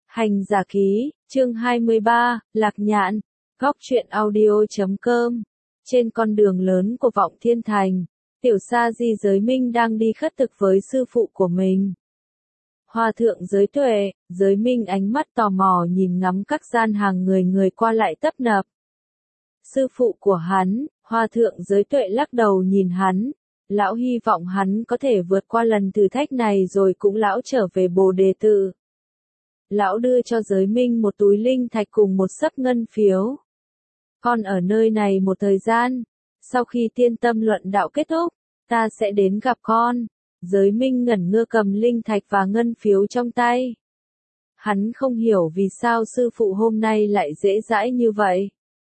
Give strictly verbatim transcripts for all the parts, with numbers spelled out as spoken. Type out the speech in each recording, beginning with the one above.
Hành giả ký, chương hai mươi ba, Lạc Nhạn, góc truyện audio chấm com. Trên con đường lớn của Vọng Thiên Thành, Tiểu Sa Di Giới Minh đang đi khất thực với sư phụ của mình. Hòa thượng Giới Tuệ, Giới Minh ánh mắt tò mò nhìn ngắm các gian hàng người người qua lại tấp nập. Sư phụ của hắn, Hòa thượng Giới Tuệ lắc đầu nhìn hắn. Lão hy vọng hắn có thể vượt qua lần thử thách này rồi cũng lão trở về Bồ Đề Tự. Lão đưa cho Giới Minh một túi linh thạch cùng một xấp ngân phiếu. Con ở nơi này một thời gian, sau khi tiên tâm luận đạo kết thúc, ta sẽ đến gặp con. Giới Minh ngẩn ngơ cầm linh thạch và ngân phiếu trong tay. Hắn không hiểu vì sao sư phụ hôm nay lại dễ dãi như vậy.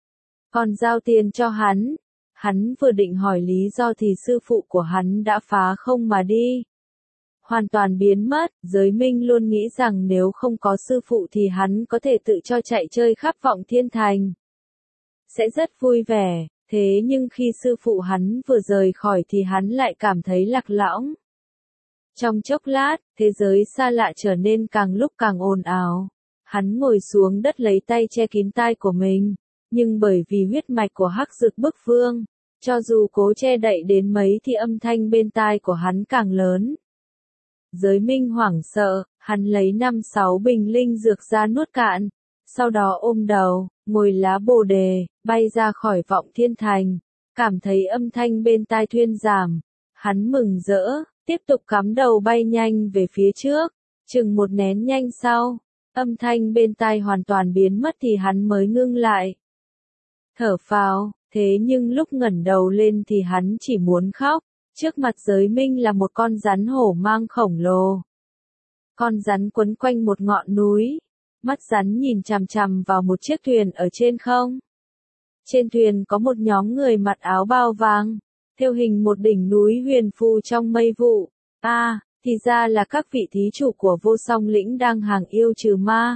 Còn giao tiền cho hắn. Hắn vừa định hỏi lý do thì sư phụ của hắn đã phá không mà đi. Hoàn toàn biến mất, Giới Minh luôn nghĩ rằng nếu không có sư phụ thì hắn có thể tự cho chạy chơi khắp Vọng Thiên Thành. Sẽ rất vui vẻ, thế nhưng khi sư phụ hắn vừa rời khỏi thì hắn lại cảm thấy lạc lõng. Trong chốc lát, thế giới xa lạ trở nên càng lúc càng ồn ào. Hắn ngồi xuống đất lấy tay che kín tai của mình, nhưng bởi vì huyết mạch của Hắc Dực Bức Vương, cho dù cố che đậy đến mấy thì âm thanh bên tai của hắn càng lớn. Giới Minh hoảng sợ, hắn lấy năm sáu bình linh dược ra nuốt cạn, sau đó ôm đầu, ngồi lá bồ đề, bay ra khỏi Vọng Thiên Thành, cảm thấy âm thanh bên tai thuyên giảm. Hắn mừng rỡ, tiếp tục cắm đầu bay nhanh về phía trước, chừng một nén nhanh sau, âm thanh bên tai hoàn toàn biến mất thì hắn mới ngưng lại. Thở phào, thế nhưng lúc ngẩng đầu lên thì hắn chỉ muốn khóc. Trước mặt Giới Minh là một con rắn hổ mang khổng lồ. Con rắn quấn quanh một ngọn núi. Mắt rắn nhìn chằm chằm vào một chiếc thuyền ở trên không. Trên thuyền có một nhóm người mặc áo bao vàng, theo hình một đỉnh núi huyền phù trong mây vụ. À, thì ra là các vị thí chủ của Vô Song Lĩnh đang hàng yêu trừ ma.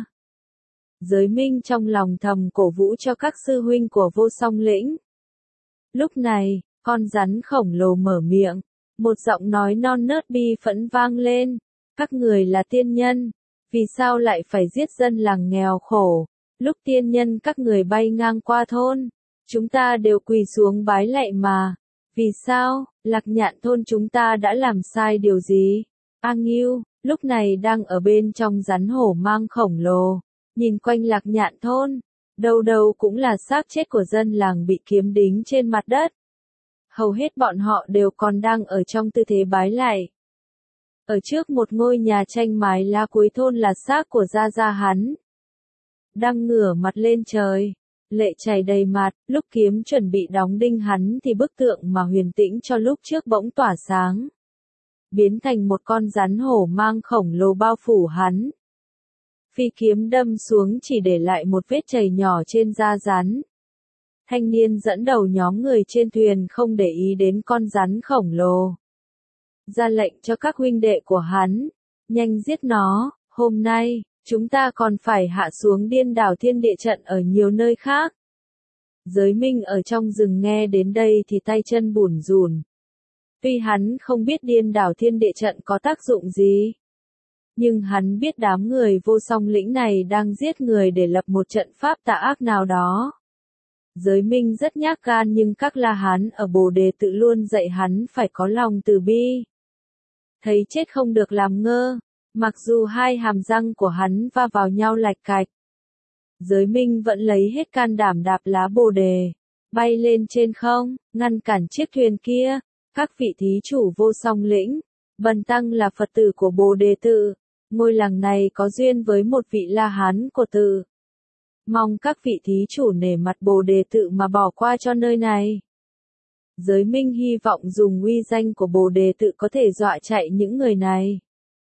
Giới Minh trong lòng thầm cổ vũ cho các sư huynh của Vô Song Lĩnh. Lúc này, con rắn khổng lồ mở miệng, một giọng nói non nớt bi phẫn vang lên. Các người là tiên nhân, vì sao lại phải giết dân làng nghèo khổ? Lúc tiên nhân các người bay ngang qua thôn, chúng ta đều quỳ xuống bái lạy mà. Vì sao? Lạc Nhạn thôn chúng ta đã làm sai điều gì? A Ngưu, lúc này đang ở bên trong rắn hổ mang khổng lồ, nhìn quanh Lạc Nhạn thôn, đâu đâu cũng là xác chết của dân làng bị kiếm đính trên mặt đất. Hầu hết bọn họ đều còn đang ở trong tư thế bái lạy. Ở trước một ngôi nhà tranh mái lá cuối thôn là xác của gia gia hắn. Đang ngửa mặt lên trời, lệ chảy đầy mặt, lúc kiếm chuẩn bị đóng đinh hắn thì bức tượng mà huyền tĩnh cho lúc trước bỗng tỏa sáng. Biến thành một con rắn hổ mang khổng lồ bao phủ hắn. Phi kiếm đâm xuống chỉ để lại một vết chảy nhỏ trên da rắn. Thanh niên dẫn đầu nhóm người trên thuyền không để ý đến con rắn khổng lồ. Ra lệnh cho các huynh đệ của hắn, nhanh giết nó, hôm nay, chúng ta còn phải hạ xuống điên đảo thiên địa trận ở nhiều nơi khác. Giới Minh ở trong rừng nghe đến đây thì tay chân bủn rủn. Tuy hắn không biết điên đảo thiên địa trận có tác dụng gì, nhưng hắn biết đám người Vô Song Lĩnh này đang giết người để lập một trận pháp tà ác nào đó. Giới Minh rất nhát gan nhưng các La Hán ở Bồ Đề Tự luôn dạy hắn phải có lòng từ bi. Thấy chết không được làm ngơ, mặc dù hai hàm răng của hắn va vào nhau lạch cạch. Giới Minh vẫn lấy hết can đảm đạp lá Bồ Đề, bay lên trên không, ngăn cản chiếc thuyền kia. Các vị thí chủ Vô Song Lĩnh, Bần tăng là Phật tử của Bồ Đề Tự, ngôi làng này có duyên với một vị La Hán của tự. Mong các vị thí chủ nể mặt Bồ Đề Tự mà bỏ qua cho nơi này. Giới Minh hy vọng dùng uy danh của Bồ Đề Tự có thể dọa chạy những người này.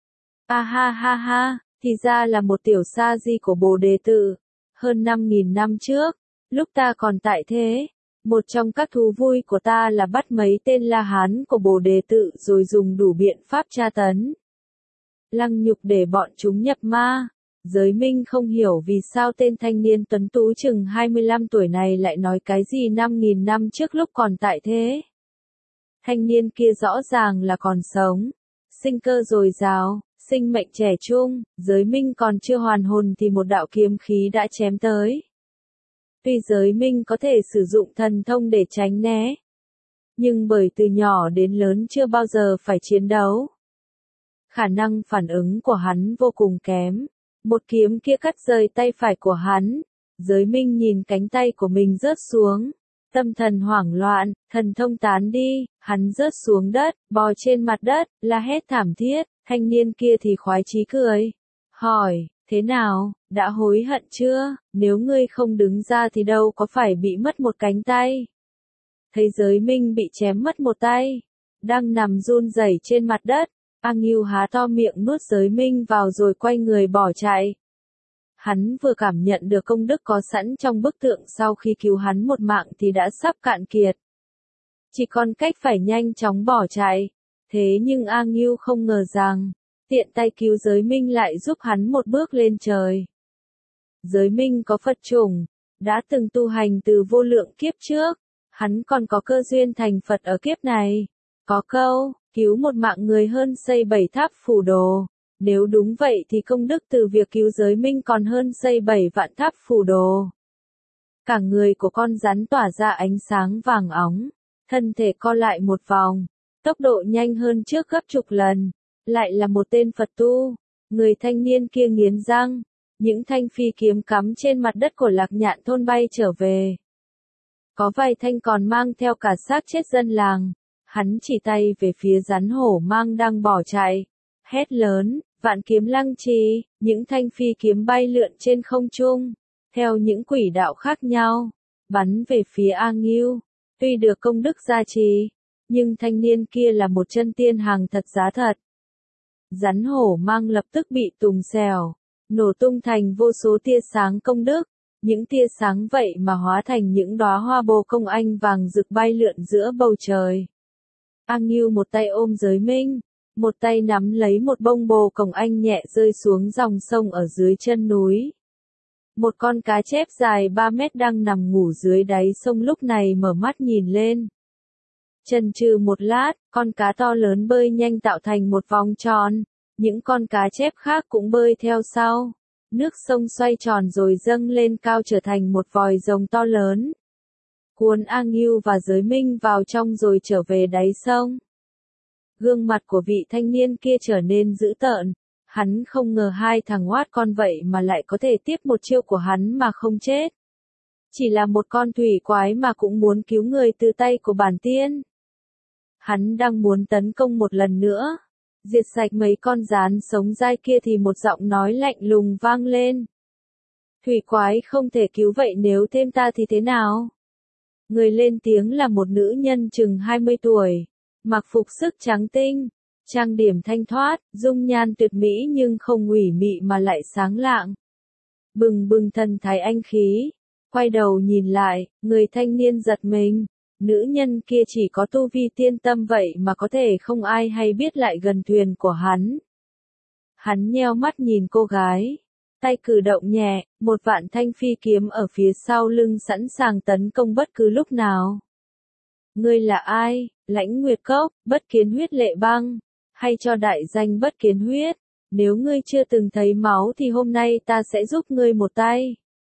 A ha ha ha, thì ra là một tiểu sa di của Bồ Đề Tự. Hơn năm nghìn năm trước, lúc ta còn tại thế, một trong các thú vui của ta là bắt mấy tên La Hán của Bồ Đề Tự rồi dùng đủ biện pháp tra tấn, lăng nhục để bọn chúng nhập ma. Giới Minh không hiểu vì sao tên thanh niên tuấn tú chừng hai mươi lăm tuổi này lại nói cái gì năm nghìn năm trước lúc còn tại thế. Thanh niên kia rõ ràng là còn sống, sinh cơ dồi dào, sinh mệnh trẻ trung, Giới Minh còn chưa hoàn hồn thì một đạo kiếm khí đã chém tới. Tuy Giới Minh có thể sử dụng thần thông để tránh né, nhưng bởi từ nhỏ đến lớn chưa bao giờ phải chiến đấu, khả năng phản ứng của hắn vô cùng kém. Một kiếm kia cắt rời tay phải của hắn. Giới Minh nhìn cánh tay của mình rớt xuống. Tâm thần hoảng loạn, thần thông tán đi, hắn rớt xuống đất, bò trên mặt đất, la hét thảm thiết. Thanh niên kia thì khoái chí cười. Hỏi, thế nào, đã hối hận chưa? Nếu ngươi không đứng ra thì đâu có phải bị mất một cánh tay. Thấy Giới Minh bị chém mất một tay, đang nằm run rẩy trên mặt đất. A Ngưu há to miệng nuốt Giới Minh vào rồi quay người bỏ chạy. Hắn vừa cảm nhận được công đức có sẵn trong bức tượng sau khi cứu hắn một mạng thì đã sắp cạn kiệt. Chỉ còn cách phải nhanh chóng bỏ chạy. Thế nhưng A Ngưu không ngờ rằng, tiện tay cứu Giới Minh lại giúp hắn một bước lên trời. Giới Minh có Phật chủng, đã từng tu hành từ vô lượng kiếp trước, hắn còn có cơ duyên thành Phật ở kiếp này. Có câu, cứu một mạng người hơn xây bảy tháp phù đồ. Nếu đúng vậy thì công đức từ việc cứu Giới Minh còn hơn xây bảy vạn tháp phù đồ. Cả người của con rắn tỏa ra ánh sáng vàng óng, thân thể co lại một vòng, tốc độ nhanh hơn trước gấp chục lần. Lại là một tên Phật tu. Người thanh niên kia nghiến răng, những thanh phi kiếm cắm trên mặt đất của Lạc Nhạn thôn bay trở về. Có vài thanh còn mang theo cả xác chết dân làng. Hắn chỉ tay về phía rắn hổ mang đang bỏ chạy, hét lớn, vạn kiếm lăng trì. Những thanh phi kiếm bay lượn trên không trung, theo những quỹ đạo khác nhau, bắn về phía A Ngưu. Tuy được công đức gia trì, nhưng thanh niên kia là một chân tiên hàng thật giá thật. Rắn hổ mang lập tức bị tùng xèo, nổ tung thành vô số tia sáng công đức. Những tia sáng vậy mà hóa thành những đóa hoa bồ công anh vàng rực bay lượn giữa bầu trời. A Ngưu một tay ôm Giới Minh, một tay nắm lấy một bông bồ công anh nhẹ rơi xuống dòng sông ở dưới chân núi. Một con cá chép dài ba mét đang nằm ngủ dưới đáy sông lúc này mở mắt nhìn lên. Chần chừ một lát, con cá to lớn bơi nhanh tạo thành một vòng tròn. Những con cá chép khác cũng bơi theo sau. Nước sông xoay tròn rồi dâng lên cao trở thành một vòi rồng to lớn. Cuốn A Ngưu và Giới Minh vào trong rồi trở về đáy sông. Gương mặt của vị thanh niên kia trở nên dữ tợn. Hắn không ngờ hai thằng oát con vậy mà lại có thể tiếp một chiêu của hắn mà không chết. Chỉ là một con thủy quái mà cũng muốn cứu người từ tay của bản tiên. Hắn đang muốn tấn công một lần nữa, diệt sạch mấy con gián sống dai kia thì một giọng nói lạnh lùng vang lên. Thủy quái không thể cứu vậy nếu thêm ta thì thế nào? Người lên tiếng là một nữ nhân chừng hai mươi tuổi, mặc phục sức trắng tinh, trang điểm thanh thoát, dung nhan tuyệt mỹ nhưng không ủy mị mà lại sáng lạng. Bừng bừng thần thái anh khí, quay đầu nhìn lại, người thanh niên giật mình. Nữ nhân kia chỉ có tu vi tiên tâm vậy mà có thể không ai hay biết lại gần thuyền của hắn. Hắn nheo mắt nhìn cô gái, tay cử động nhẹ, một vạn thanh phi kiếm ở phía sau lưng sẵn sàng tấn công bất cứ lúc nào. Ngươi là ai? Lãnh Nguyệt Cốc, Bất Kiến Huyết Lệ Băng, hay cho đại danh Bất Kiến Huyết? Nếu ngươi chưa từng thấy máu thì hôm nay ta sẽ giúp ngươi một tay.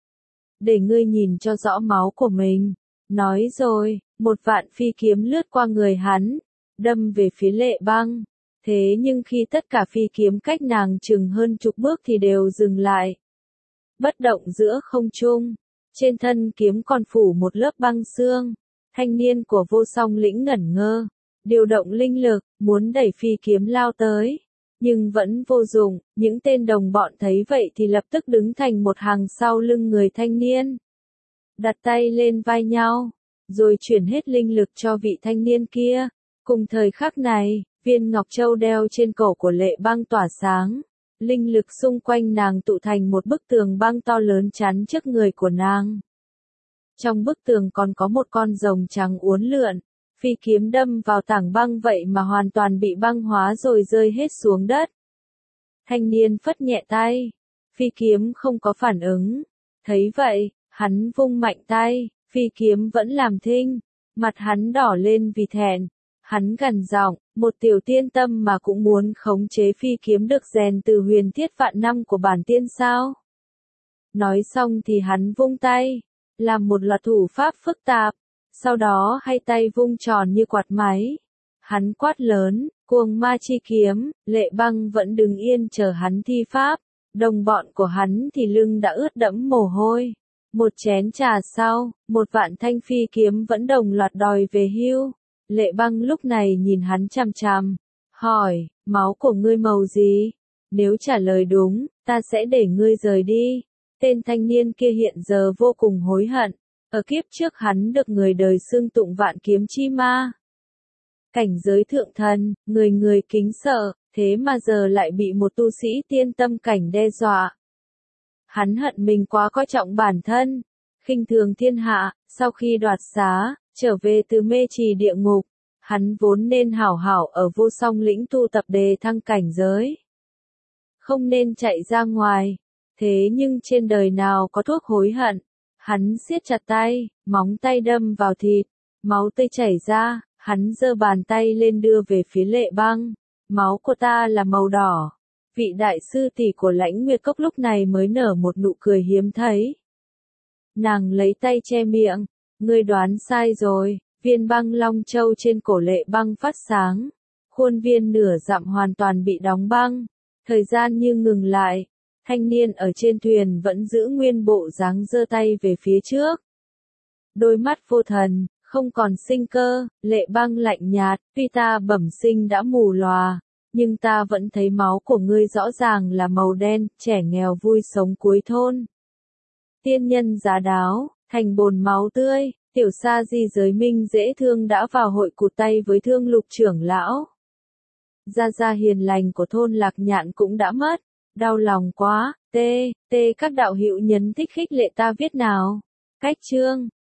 Để ngươi nhìn cho rõ máu của mình. Nói rồi, một vạn phi kiếm lướt qua người hắn, đâm về phía Lệ Băng. Thế nhưng khi tất cả phi kiếm cách nàng chừng hơn chục bước thì đều dừng lại. Bất động giữa không trung, trên thân kiếm còn phủ một lớp băng xương. Thanh niên của Vô Song Lĩnh ngẩn ngơ, điều động linh lực, muốn đẩy phi kiếm lao tới. Nhưng vẫn vô dụng, những tên đồng bọn thấy vậy thì lập tức đứng thành một hàng sau lưng người thanh niên. Đặt tay lên vai nhau, rồi chuyển hết linh lực cho vị thanh niên kia. Cùng thời khắc này, viên ngọc châu đeo trên cổ của Lệ Băng tỏa sáng. Linh lực xung quanh nàng tụ thành một bức tường băng to lớn chắn trước người của nàng. Trong bức tường còn có một con rồng trắng uốn lượn, phi kiếm đâm vào tảng băng vậy mà hoàn toàn bị băng hóa rồi rơi hết xuống đất. Thanh niên phất nhẹ tay, phi kiếm không có phản ứng. Thấy vậy, hắn vung mạnh tay, phi kiếm vẫn làm thinh, mặt hắn đỏ lên vì thẹn. Hắn gằn giọng, một tiểu tiên tâm mà cũng muốn khống chế phi kiếm được rèn từ huyền thiết vạn năm của bản tiên sao? Nói xong thì hắn vung tay, làm một loạt thủ pháp phức tạp, sau đó hai tay vung tròn như quạt máy. Hắn quát lớn, cuồng ma chi kiếm, Lệ Băng vẫn đứng yên chờ hắn thi pháp, đồng bọn của hắn thì lưng đã ướt đẫm mồ hôi. Một chén trà sau, một vạn thanh phi kiếm vẫn đồng loạt đòi về hưu. Lệ Băng lúc này nhìn hắn chằm chằm, hỏi, máu của ngươi màu gì? Nếu trả lời đúng, ta sẽ để ngươi rời đi. Tên thanh niên kia hiện giờ vô cùng hối hận, ở kiếp trước hắn được người đời xưng tụng vạn kiếm chi ma. Cảnh giới thượng thần, người người kính sợ, thế mà giờ lại bị một tu sĩ tiên tâm cảnh đe dọa. Hắn hận mình quá coi trọng bản thân, khinh thường thiên hạ, sau khi đoạt xá, trở về từ mê trì địa ngục, hắn vốn nên hảo hảo ở vô song lĩnh tu tập đề thăng cảnh giới. Không nên chạy ra ngoài, thế nhưng trên đời nào có thuốc hối hận, hắn siết chặt tay, móng tay đâm vào thịt, máu tươi chảy ra, hắn giơ bàn tay lên đưa về phía Lệ Băng, máu của ta là màu đỏ. Vị đại sư tỷ của Lãnh Nguyệt Cốc lúc này mới nở một nụ cười hiếm thấy. Nàng lấy tay che miệng, ngươi đoán sai rồi, viên băng long châu trên cổ Lệ Băng phát sáng, khuôn viên nửa dặm hoàn toàn bị đóng băng, thời gian như ngừng lại, thanh niên ở trên thuyền vẫn giữ nguyên bộ dáng giơ tay về phía trước. Đôi mắt vô thần, không còn sinh cơ, Lệ Băng lạnh nhạt, tuy ta bẩm sinh đã mù lòa, nhưng ta vẫn thấy máu của ngươi rõ ràng là màu đen, trẻ nghèo vui sống cuối thôn. Tiên nhân giá đáo, thành bồn máu tươi, tiểu sa di giới minh dễ thương đã vào hội cụt tay với Thương Lục trưởng lão. Gia gia hiền lành của thôn Lạc Nhạn cũng đã mất, đau lòng quá, tê, tê các đạo hữu nhấn thích khích lệ ta viết nào. Cách chương